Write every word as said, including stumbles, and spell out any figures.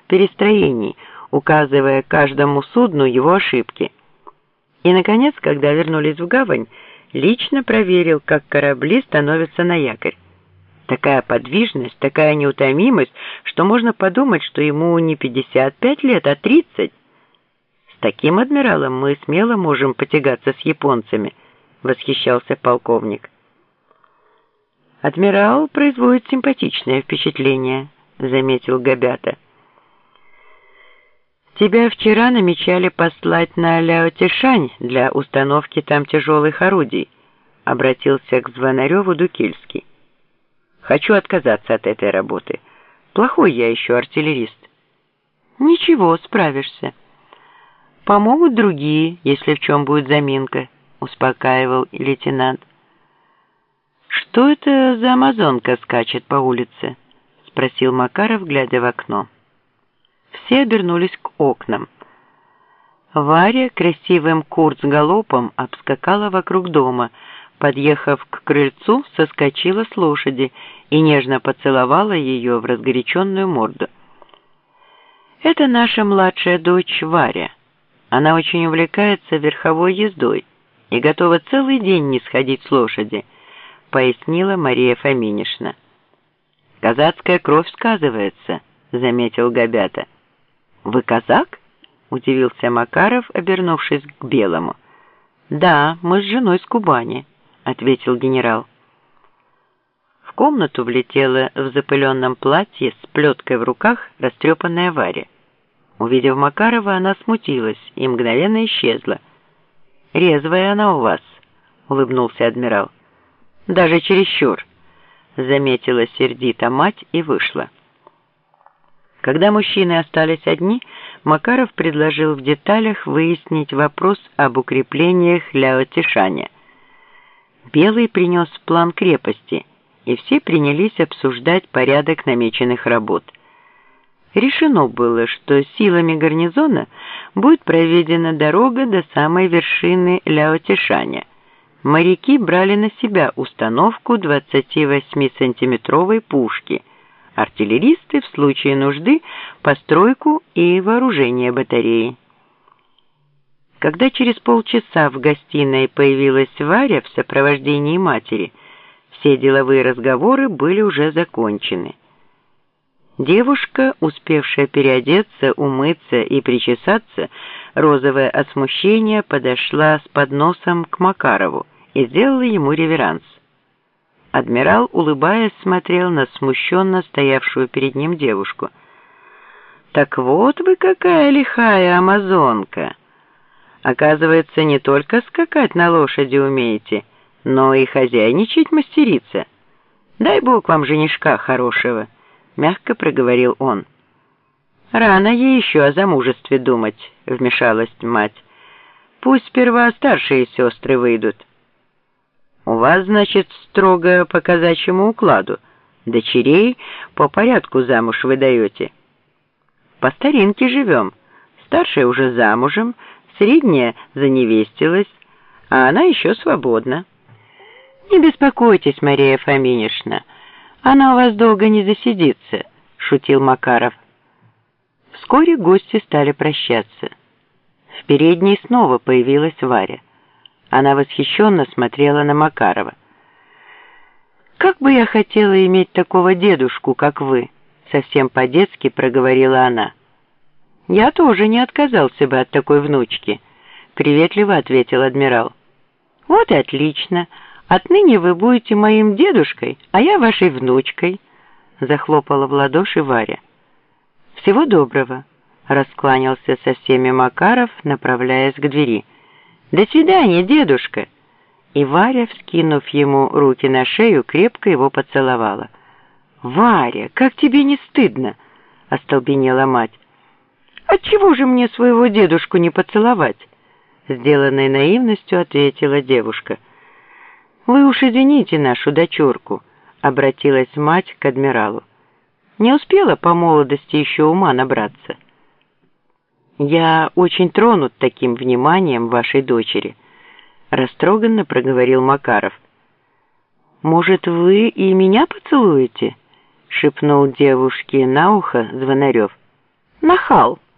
перестроений, указывая каждому судну его ошибки. И, наконец, когда вернулись в гавань, лично проверил, как корабли становятся на якорь. Такая подвижность, такая неутомимость, что можно подумать, что ему не пятьдесят пять лет, а тридцать. С таким адмиралом мы смело можем потягаться с японцами, восхищался полковник. Адмирал производит симпатичное впечатление, заметил Габята. Тебя вчера намечали послать на Ляо-Тишань для установки там тяжелых орудий, обратился к Звонареву Дукильский. Хочу отказаться от этой работы. Плохой я еще артиллерист. Ничего, справишься. Помогут другие, если в чем будет заминка, успокаивал лейтенант. Что это за амазонка скачет по улице? Спросил Макаров, глядя в окно. Все обернулись к окнам. Варя красивым курцгалопом обскакала вокруг дома, подъехав к крыльцу, соскочила с лошади и нежно поцеловала ее в разгоряченную морду. «Это наша младшая дочь Варя. Она очень увлекается верховой ездой и готова целый день не сходить с лошади», пояснила Мария Фоминишна. «Казацкая кровь сказывается», заметил Габята. «Вы казак?» удивился Макаров, обернувшись к Белому. «Да, мы с женой с Кубани», ответил генерал. В комнату влетела в запыленном платье с плеткой в руках растрепанная Варя. Увидев Макарова, она смутилась и мгновенно исчезла. «Резвая она у вас», — улыбнулся адмирал. «Даже чересчур», — заметила сердито мать и вышла. Когда мужчины остались одни, Макаров предложил в деталях выяснить вопрос об укреплениях Ляо-Тишаня. Белый принес план крепости, и все принялись обсуждать порядок намеченных работ. Решено было, что силами гарнизона будет проведена дорога до самой вершины Ляо-Тишаня. Моряки брали на себя установку двадцативосьмисантиметровой пушки, артиллеристы в случае нужды постройку и вооружение батареи. Когда через полчаса в гостиной появилась Варя в сопровождении матери, все деловые разговоры были уже закончены. Девушка, успевшая переодеться, умыться и причесаться, розовая от смущения, подошла с подносом к Макарову и сделала ему реверанс. Адмирал, улыбаясь, смотрел на смущенно стоявшую перед ним девушку. «Так вот вы какая лихая амазонка! Оказывается, не только скакать на лошади умеете, но и хозяйничать мастерица. Дай Бог вам женишка хорошего!» — мягко проговорил он. «Рано ей еще о замужестве думать», — вмешалась мать. «Пусть сперва старшие сестры выйдут». «У вас, значит, строго по казачьему укладу. Дочерей по порядку замуж вы даете». «По старинке живем. Старшая уже замужем, средняя заневестилась, а она еще свободна». «Не беспокойтесь, Мария Фоминишна, она у вас долго не засидится», — шутил Макаров. Вскоре гости стали прощаться. В передней снова появилась Варя. Она восхищенно смотрела на Макарова. «Как бы я хотела иметь такого дедушку, как вы», — совсем по-детски проговорила она. «Я тоже не отказался бы от такой внучки», — приветливо ответил адмирал. «Вот и отлично. Отныне вы будете моим дедушкой, а я вашей внучкой», — захлопала в ладоши Варя. «Всего доброго», — раскланялся со всеми Макаров, направляясь к двери. «До свидания, дедушка!» И Варя, вскинув ему руки на шею, крепко его поцеловала. «Варя, как тебе не стыдно?» — остолбенела мать. «Отчего же мне своего дедушку не поцеловать?» Сделанной наивностью ответила девушка. «Вы уж извините нашу дочурку», — обратилась мать к адмиралу. «Не успела по молодости еще ума набраться». «Я очень тронут таким вниманием вашей дочери», — растроганно проговорил Макаров. «Может, вы и меня поцелуете?» — шепнул девушке на ухо Звонарев. Нахал.